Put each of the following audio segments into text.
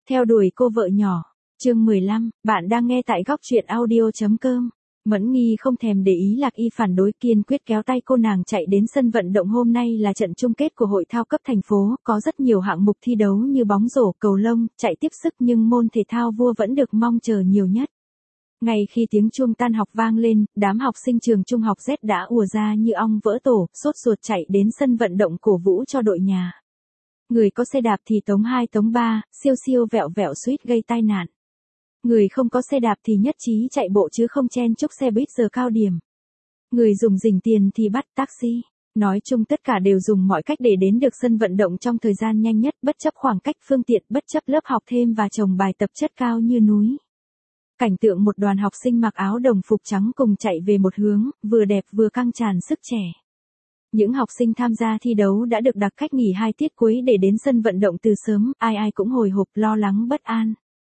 Theo đuổi cô vợ nhỏ. Chương 15, bạn đang nghe tại góc truyện audio.com. Mẫn Nghi không thèm để ý Lạc Y phản đối, kiên quyết kéo tay cô nàng chạy đến sân vận động. Hôm nay là trận chung kết của hội thao cấp thành phố, có rất nhiều hạng mục thi đấu như bóng rổ, cầu lông, chạy tiếp sức, nhưng môn thể thao vua vẫn được mong chờ nhiều nhất. Ngay khi tiếng chuông tan học vang lên, đám học sinh trường trung học Z đã ùa ra như ong vỡ tổ, sốt ruột chạy đến sân vận động cổ vũ cho đội nhà. Người có xe đạp thì tống 2 tống 3, siêu siêu vẹo vẹo suýt gây tai nạn. Người không có xe đạp thì nhất trí chạy bộ chứ không chen chúc xe buýt giờ cao điểm. Người dùng rỉnh tiền thì bắt taxi. Nói chung tất cả đều dùng mọi cách để đến được sân vận động trong thời gian nhanh nhất, bất chấp khoảng cách phương tiện, bất chấp lớp học thêm và chồng bài tập chất cao như núi. Cảnh tượng một đoàn học sinh mặc áo đồng phục trắng cùng chạy về một hướng, vừa đẹp vừa căng tràn sức trẻ. Những học sinh tham gia thi đấu đã được đặt cách nghỉ 2 tiết cuối để đến sân vận động từ sớm, ai ai cũng hồi hộp, lo lắng, bất an.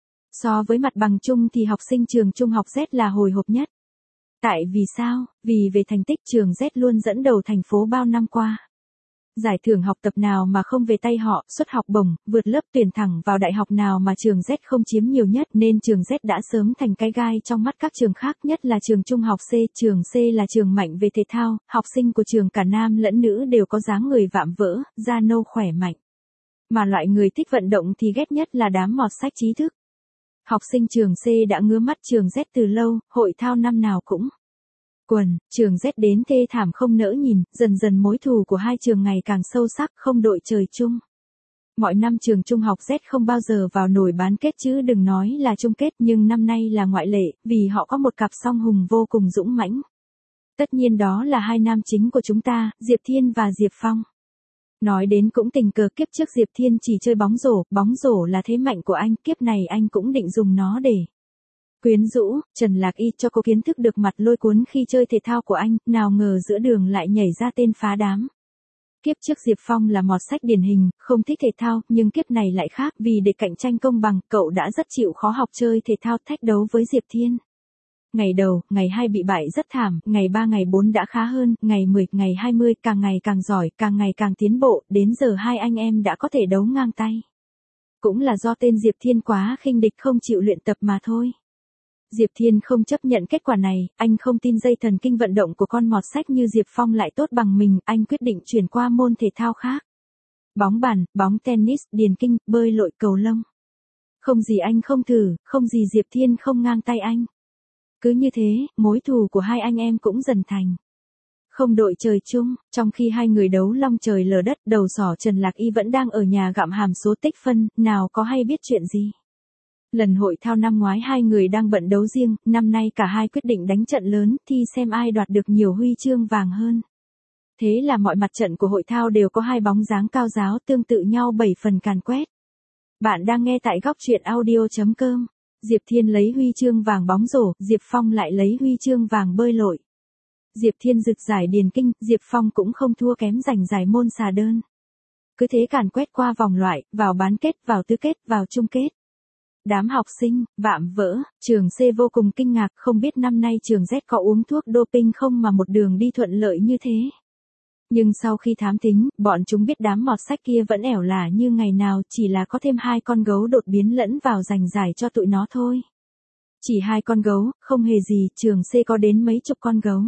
So với mặt bằng chung thì học sinh trường trung học Z là hồi hộp nhất. Tại vì sao? Vì về thành tích trường Z luôn dẫn đầu thành phố bao năm qua. Giải thưởng học tập nào mà không về tay họ, suất học bổng, vượt lớp tuyển thẳng vào đại học nào mà trường Z không chiếm nhiều nhất, nên trường Z đã sớm thành cái gai trong mắt các trường khác, nhất là trường trung học C. Trường C là trường mạnh về thể thao, học sinh của trường cả nam lẫn nữ đều có dáng người vạm vỡ, da nâu khỏe mạnh. Mà loại người thích vận động thì ghét nhất là đám mọt sách trí thức. Học sinh trường C đã ngứa mắt trường Z từ lâu, hội thao năm nào cũng quần, trường Z đến thê thảm không nỡ nhìn, dần dần mối thù của hai trường ngày càng sâu sắc, không đội trời chung. Mọi năm trường trung học Z không bao giờ vào nổi bán kết chứ đừng nói là chung kết, nhưng năm nay là ngoại lệ, vì họ có một cặp song hùng vô cùng dũng mãnh. Tất nhiên đó là hai nam chính của chúng ta, Diệp Thiên và Diệp Phong. Nói đến cũng tình cờ, kiếp trước Diệp Thiên chỉ chơi bóng rổ là thế mạnh của anh, kiếp này anh cũng định dùng nó để quyến rũ. Trần Lạc Y cho cô kiến thức được mặt lôi cuốn khi chơi thể thao của anh, nào ngờ giữa đường lại nhảy ra tên phá đám. Kiếp trước Diệp Phong là mọt sách điển hình, không thích thể thao, nhưng kiếp này lại khác, vì để cạnh tranh công bằng, cậu đã rất chịu khó học chơi thể thao, thách đấu với Diệp Thiên. Ngày đầu, ngày 2 bị bại rất thảm, ngày 3 ngày 4 đã khá hơn, ngày 10, ngày 20 càng ngày càng giỏi, càng ngày càng tiến bộ, đến giờ hai anh em đã có thể đấu ngang tay. Cũng là do tên Diệp Thiên quá khinh địch, không chịu luyện tập mà thôi. Diệp Thiên không chấp nhận kết quả này, anh không tin dây thần kinh vận động của con mọt sách như Diệp Phong lại tốt bằng mình, anh quyết định chuyển qua môn thể thao khác. Bóng bàn, bóng tennis, điền kinh, bơi lội, cầu lông. Không gì anh không thử, không gì Diệp Thiên không ngang tay anh. Cứ như thế, mối thù của hai anh em cũng dần thành không đội trời chung. Trong khi hai người đấu long trời lở đất, đầu sỏ Trần Lạc Y vẫn đang ở nhà gặm hàm số tích phân, nào có hay biết chuyện gì. Lần hội thao năm ngoái hai người đang bận đấu riêng, năm nay cả hai quyết định đánh trận lớn, thi xem ai đoạt được nhiều huy chương vàng hơn. Thế là mọi mặt trận của hội thao đều có hai bóng dáng cao ráo tương tự nhau 7 phần càn quét. Bạn đang nghe tại góc truyện audio.com. Diệp Thiên lấy huy chương vàng bóng rổ, Diệp Phong lại lấy huy chương vàng bơi lội. Diệp Thiên rực giải điền kinh, Diệp Phong cũng không thua kém giành giải môn xà đơn. Cứ thế càn quét qua vòng loại, vào bán kết, vào tứ kết, vào chung kết. Đám học sinh, vạm vỡ, trường C vô cùng kinh ngạc, không biết năm nay trường Z có uống thuốc doping không mà một đường đi thuận lợi như thế. Nhưng sau khi thám tính, bọn chúng biết đám mọt sách kia vẫn ẻo lả như ngày nào, chỉ là có thêm 2 con gấu đột biến lẫn vào giành giải cho tụi nó thôi. Chỉ 2 con gấu, không hề gì, trường C có đến mấy chục con gấu.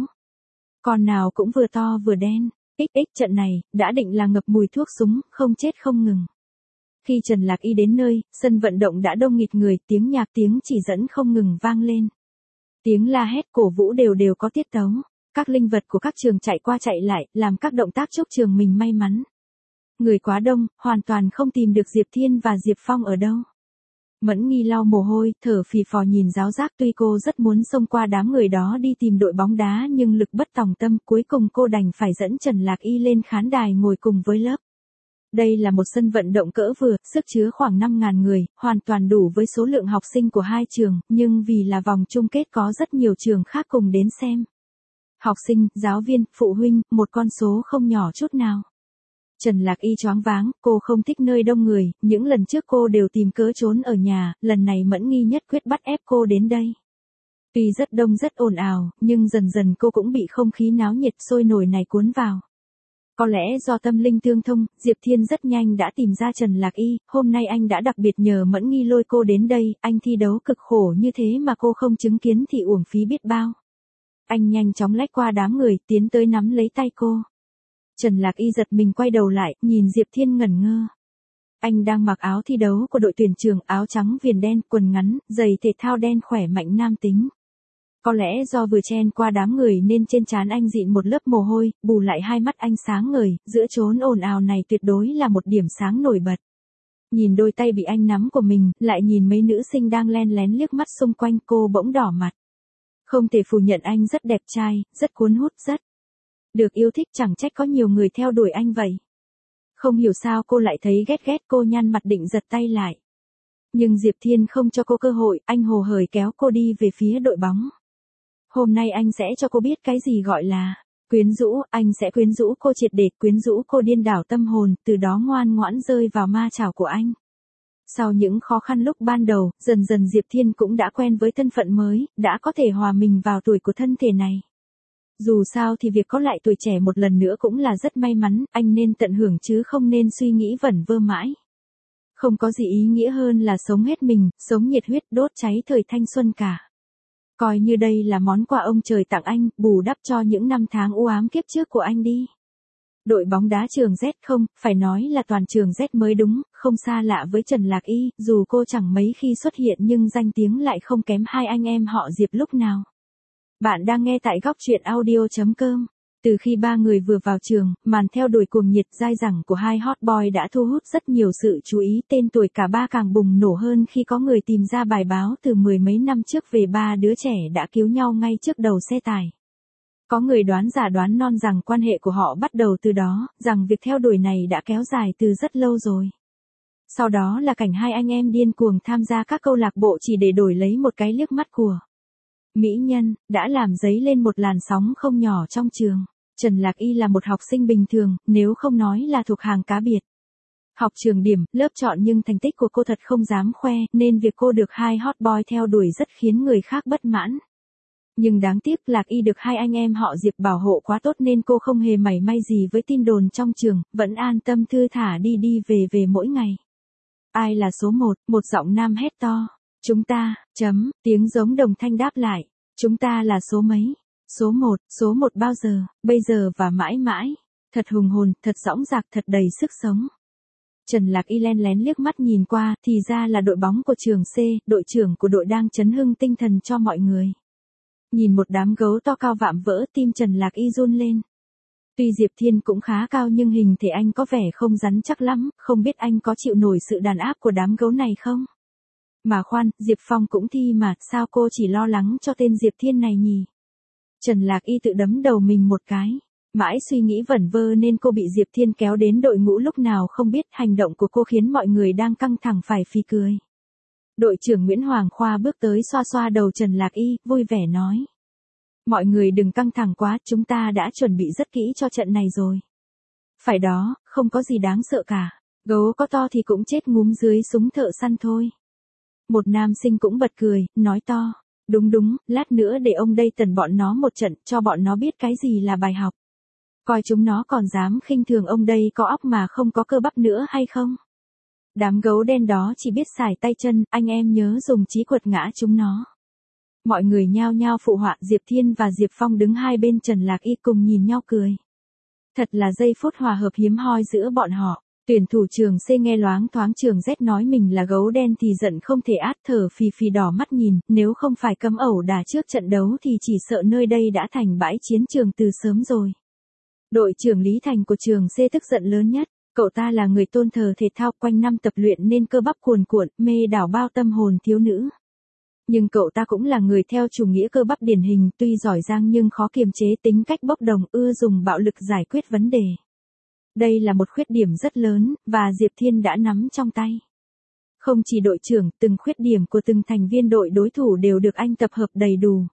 Con nào cũng vừa to vừa đen. XX trận này, đã định là ngập mùi thuốc súng, không chết không ngừng. Khi Trần Lạc Y đến nơi, sân vận động đã đông nghịt người, tiếng nhạc tiếng chỉ dẫn không ngừng vang lên. Tiếng la hét cổ vũ đều có tiết tấu. Các linh vật của các trường chạy qua chạy lại, làm các động tác chúc trường mình may mắn. Người quá đông, hoàn toàn không tìm được Diệp Thiên và Diệp Phong ở đâu. Mẫn Nghi lau mồ hôi, thở phì phò nhìn giáo giác, tuy cô rất muốn xông qua đám người đó đi tìm đội bóng đá nhưng lực bất tòng tâm, cuối cùng cô đành phải dẫn Trần Lạc Y lên khán đài ngồi cùng với lớp. Đây là một sân vận động cỡ vừa, sức chứa khoảng 5.000 người, hoàn toàn đủ với số lượng học sinh của hai trường, nhưng vì là vòng chung kết có rất nhiều trường khác cùng đến xem. Học sinh, giáo viên, phụ huynh, một con số không nhỏ chút nào. Trần Lạc Y choáng váng, cô không thích nơi đông người, những lần trước cô đều tìm cớ trốn ở nhà, lần này Mẫn Nghi nhất quyết bắt ép cô đến đây. Tuy rất đông rất ồn ào, nhưng dần dần cô cũng bị không khí náo nhiệt sôi nổi này cuốn vào. Có lẽ do tâm linh tương thông, Diệp Thiên rất nhanh đã tìm ra Trần Lạc Y, hôm nay anh đã đặc biệt nhờ Mẫn Nghi lôi cô đến đây, anh thi đấu cực khổ như thế mà cô không chứng kiến thì uổng phí biết bao. Anh nhanh chóng lách qua đám người, tiến tới nắm lấy tay cô. Trần Lạc Y giật mình quay đầu lại, nhìn Diệp Thiên ngẩn ngơ. Anh đang mặc áo thi đấu của đội tuyển trường, áo trắng viền đen, quần ngắn, giày thể thao đen khỏe mạnh nam tính. Có lẽ do vừa chen qua đám người nên trên trán anh dịn một lớp mồ hôi, bù lại hai mắt anh sáng ngời, giữa chốn ồn ào này tuyệt đối là một điểm sáng nổi bật. Nhìn đôi tay bị anh nắm của mình, lại nhìn mấy nữ sinh đang len lén liếc mắt xung quanh, cô bỗng đỏ mặt. Không thể phủ nhận anh rất đẹp trai, rất cuốn hút, rất được yêu thích, chẳng trách có nhiều người theo đuổi anh vậy. Không hiểu sao cô lại thấy ghét, cô nhăn mặt định giật tay lại. Nhưng Diệp Thiên không cho cô cơ hội, anh hồ hởi kéo cô đi về phía đội bóng. Hôm nay anh sẽ cho cô biết cái gì gọi là quyến rũ, anh sẽ quyến rũ cô triệt để, quyến rũ cô điên đảo tâm hồn, từ đó ngoan ngoãn rơi vào ma chảo của anh. Sau những khó khăn lúc ban đầu, dần dần Diệp Thiên cũng đã quen với thân phận mới, đã có thể hòa mình vào tuổi của thân thể này. Dù sao thì việc có lại tuổi trẻ một lần nữa cũng là rất may mắn, anh nên tận hưởng chứ không nên suy nghĩ vẩn vơ mãi. Không có gì ý nghĩa hơn là sống hết mình, sống nhiệt huyết đốt cháy thời thanh xuân cả. Coi như đây là món quà ông trời tặng anh, bù đắp cho những năm tháng u ám kiếp trước của anh đi. Đội bóng đá trường Z không, phải nói là toàn trường Z mới đúng, không xa lạ với Trần Lạc Y, dù cô chẳng mấy khi xuất hiện nhưng danh tiếng lại không kém hai anh em họ Diệp lúc nào. Bạn đang nghe tại góc truyện audio.com. Từ khi ba người vừa vào trường, màn theo đuổi cuồng nhiệt dai dẳng của hai hot boy đã thu hút rất nhiều sự chú ý, tên tuổi cả ba càng bùng nổ hơn khi có người tìm ra bài báo từ mười mấy năm trước về ba đứa trẻ đã cứu nhau ngay trước đầu xe tải. Có người đoán giả đoán non rằng quan hệ của họ bắt đầu từ đó, rằng việc theo đuổi này đã kéo dài từ rất lâu rồi. Sau đó là cảnh hai anh em điên cuồng tham gia các câu lạc bộ chỉ để đổi lấy một cái liếc mắt của mỹ nhân, đã làm dấy lên một làn sóng không nhỏ trong trường. Trần Lạc Y là một học sinh bình thường, nếu không nói là thuộc hàng cá biệt. Học trường điểm, lớp chọn nhưng thành tích của cô thật không dám khoe, nên việc cô được hai hot boy theo đuổi rất khiến người khác bất mãn. Nhưng đáng tiếc Lạc Y được hai anh em họ Diệp bảo hộ quá tốt nên cô không hề mảy may gì với tin đồn trong trường, vẫn an tâm thư thả đi về mỗi ngày. Ai là số 1, một giọng nam hét to. Chúng ta, tiếng giống đồng thanh đáp lại. Chúng ta là số mấy? Số 1 bao giờ, bây giờ và mãi mãi. Thật hùng hồn, thật dõng dạc, thật đầy sức sống. Trần Lạc Y len lén liếc mắt nhìn qua, thì ra là đội bóng của trường C, đội trưởng của đội đang chấn hưng tinh thần cho mọi người. Nhìn một đám gấu to cao vạm vỡ, tim Trần Lạc Y run lên. Tuy Diệp Thiên cũng khá cao nhưng hình thể anh có vẻ không rắn chắc lắm, không biết anh có chịu nổi sự đàn áp của đám gấu này không? Mà khoan, Diệp Phong cũng thi mà, sao cô chỉ lo lắng cho tên Diệp Thiên này nhỉ? Trần Lạc Y tự đấm đầu mình một cái. Mãi suy nghĩ vẩn vơ nên cô bị Diệp Thiên kéo đến đội ngũ lúc nào không biết, hành động của cô khiến mọi người đang căng thẳng phải phì cười. Đội trưởng Nguyễn Hoàng Khoa bước tới xoa xoa đầu Trần Lạc Y, vui vẻ nói. Mọi người đừng căng thẳng quá, chúng ta đã chuẩn bị rất kỹ cho trận này rồi. Phải đó, không có gì đáng sợ cả. Gấu có to thì cũng chết ngúm dưới súng thợ săn thôi. Một nam sinh cũng bật cười, nói to. Đúng, lát nữa để ông đây tẩn bọn nó một trận, cho bọn nó biết cái gì là bài học. Coi chúng nó còn dám khinh thường ông đây có óc mà không có cơ bắp nữa hay không? Đám gấu đen đó chỉ biết xài tay chân, anh em nhớ dùng trí quật ngã chúng nó. Mọi người nhao nhao phụ họa, Diệp Thiên và Diệp Phong đứng hai bên Trần Lạc Y cùng nhìn nhau cười. Thật là giây phút hòa hợp hiếm hoi giữa bọn họ. Tuyển thủ trường C nghe loáng thoáng trường Z nói mình là gấu đen thì giận không thể át, thở phì đỏ mắt nhìn, nếu không phải cấm ẩu đả trước trận đấu thì chỉ sợ nơi đây đã thành bãi chiến trường từ sớm rồi. Đội trưởng Lý Thành của trường C tức giận lớn nhất, cậu ta là người tôn thờ thể thao, quanh năm tập luyện nên cơ bắp cuồn cuộn, mê đảo bao tâm hồn thiếu nữ. Nhưng cậu ta cũng là người theo chủ nghĩa cơ bắp điển hình, tuy giỏi giang nhưng khó kiềm chế tính cách bốc đồng, ưa dùng bạo lực giải quyết vấn đề. Đây là một khuyết điểm rất lớn, và Diệp Thiên đã nắm trong tay. Không chỉ đội trưởng, từng khuyết điểm của từng thành viên đội đối thủ đều được anh tập hợp đầy đủ.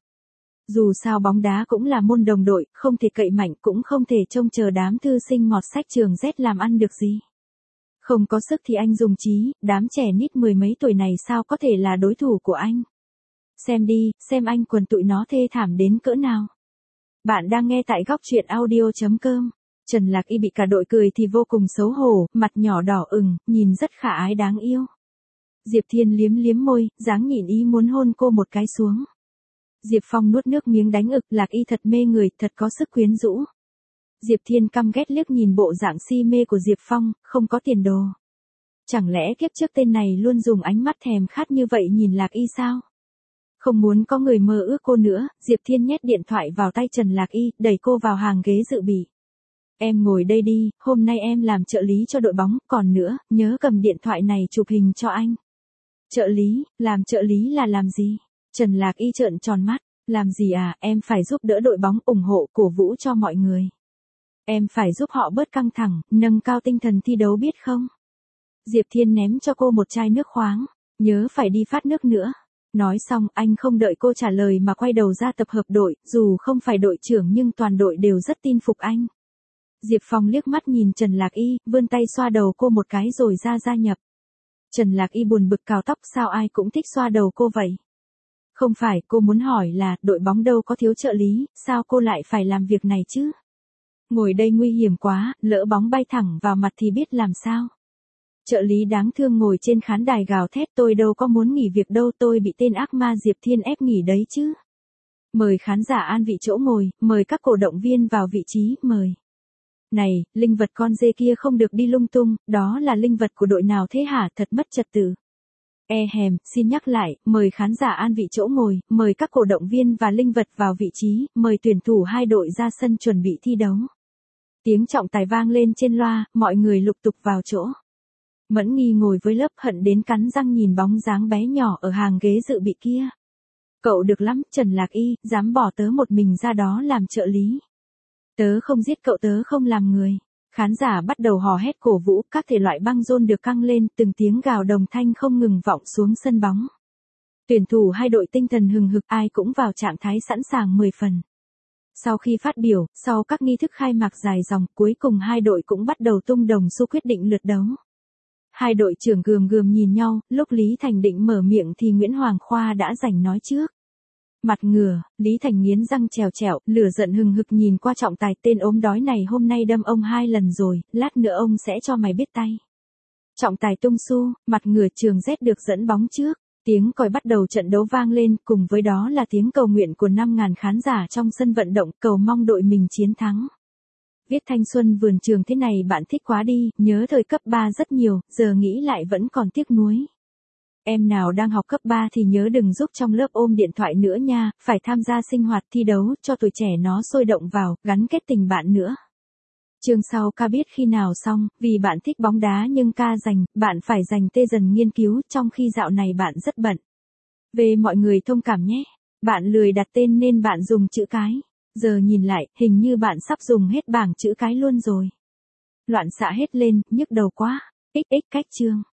Dù sao bóng đá cũng là môn đồng đội, không thể cậy mạnh, cũng không thể trông chờ đám thư sinh mọt sách trường Z làm ăn được gì. Không có sức thì anh dùng trí, đám trẻ nít mười mấy tuổi này sao có thể là đối thủ của anh. Xem đi, xem anh quần tụi nó thê thảm đến cỡ nào. Bạn đang nghe tại góc truyện audio.com. Trần Lạc Y bị cả đội cười thì vô cùng xấu hổ, mặt nhỏ đỏ ửng, nhìn rất khả ái đáng yêu. Diệp Thiên liếm liếm môi, dáng nhịn ý muốn hôn cô một cái xuống. Diệp Phong nuốt nước miếng đánh ực, Lạc Y thật mê người, thật có sức quyến rũ. Diệp Thiên căm ghét liếc nhìn bộ dạng si mê của Diệp Phong, không có tiền đồ. Chẳng lẽ kiếp trước tên này luôn dùng ánh mắt thèm khát như vậy nhìn Lạc Y sao? Không muốn có người mơ ước cô nữa, Diệp Thiên nhét điện thoại vào tay Trần Lạc Y, đẩy cô vào hàng ghế dự bị. Em ngồi đây đi, hôm nay em làm trợ lý cho đội bóng, còn nữa, nhớ cầm điện thoại này chụp hình cho anh. Trợ lý, làm trợ lý là làm gì? Trần Lạc Y trợn tròn mắt, làm gì à, em phải giúp đỡ đội bóng, ủng hộ, cổ vũ cho mọi người. Em phải giúp họ bớt căng thẳng, nâng cao tinh thần thi đấu biết không? Diệp Thiên ném cho cô một chai nước khoáng, nhớ phải đi phát nước nữa. Nói xong anh không đợi cô trả lời mà quay đầu ra tập hợp đội, dù không phải đội trưởng nhưng toàn đội đều rất tin phục anh. Diệp Phong liếc mắt nhìn Trần Lạc Y, vươn tay xoa đầu cô một cái rồi gia nhập. Trần Lạc Y buồn bực cào tóc, sao ai cũng thích xoa đầu cô vậy? Không phải, cô muốn hỏi là, đội bóng đâu có thiếu trợ lý, sao cô lại phải làm việc này chứ? Ngồi đây nguy hiểm quá, lỡ bóng bay thẳng vào mặt thì biết làm sao? Trợ lý đáng thương ngồi trên khán đài gào thét, tôi đâu có muốn nghỉ việc đâu, tôi bị tên ác ma Diệp Thiên ép nghỉ đấy chứ. Mời khán giả an vị chỗ ngồi, mời các cổ động viên vào vị trí, mời. Này, linh vật con dê kia không được đi lung tung, đó là linh vật của đội nào thế hả, thật mất trật tự. Xin nhắc lại, mời khán giả an vị chỗ ngồi, mời các cổ động viên và linh vật vào vị trí, mời tuyển thủ hai đội ra sân chuẩn bị thi đấu. Tiếng trọng tài vang lên trên loa, mọi người lục tục vào chỗ. Mẫn Nghi ngồi với lớp hận đến cắn răng nhìn bóng dáng bé nhỏ ở hàng ghế dự bị kia. Cậu được lắm, Trần Lạc Y, dám bỏ tớ một mình ra đó làm trợ lý. Tớ không giết cậu, tớ không làm người. Khán giả bắt đầu hò hét cổ vũ, các thể loại băng rôn được căng lên, từng tiếng gào đồng thanh không ngừng vọng xuống sân bóng. Tuyển thủ hai đội tinh thần hừng hực, ai cũng vào trạng thái sẵn sàng 10 phần. Sau khi phát biểu, sau các nghi thức khai mạc dài dòng, cuối cùng hai đội cũng bắt đầu tung đồng xu quyết định lượt đấu. Hai đội trưởng gườm nhìn nhau, lúc Lý Thành định mở miệng thì Nguyễn Hoàng Khoa đã giành nói trước. Mặt ngửa, Lý Thành nghiến răng trèo, lửa giận hừng hực nhìn qua trọng tài, tên ốm đói này hôm nay đâm ông 2 lần rồi, lát nữa ông sẽ cho mày biết tay. Trọng tài tung xu, mặt ngửa Trường Z được dẫn bóng trước, tiếng còi bắt đầu trận đấu vang lên, cùng với đó là tiếng cầu nguyện của 5.000 khán giả trong sân vận động, cầu mong đội mình chiến thắng. Viết thanh xuân vườn trường thế này bạn thích quá đi, nhớ thời cấp 3 rất nhiều, giờ nghĩ lại vẫn còn tiếc nuối. Em nào đang học cấp 3 thì nhớ đừng giúp trong lớp ôm điện thoại nữa nha, phải tham gia sinh hoạt thi đấu cho tuổi trẻ nó sôi động vào, gắn kết tình bạn nữa. Chương sau ca biết khi nào xong, vì bạn thích bóng đá nhưng ca dành, bạn phải dành tê dần nghiên cứu, trong khi dạo này bạn rất bận. Về mọi người thông cảm nhé, bạn lười đặt tên nên bạn dùng chữ cái. Giờ nhìn lại, hình như bạn sắp dùng hết bảng chữ cái luôn rồi. Loạn xạ hết lên, nhức đầu quá. XX cách chương.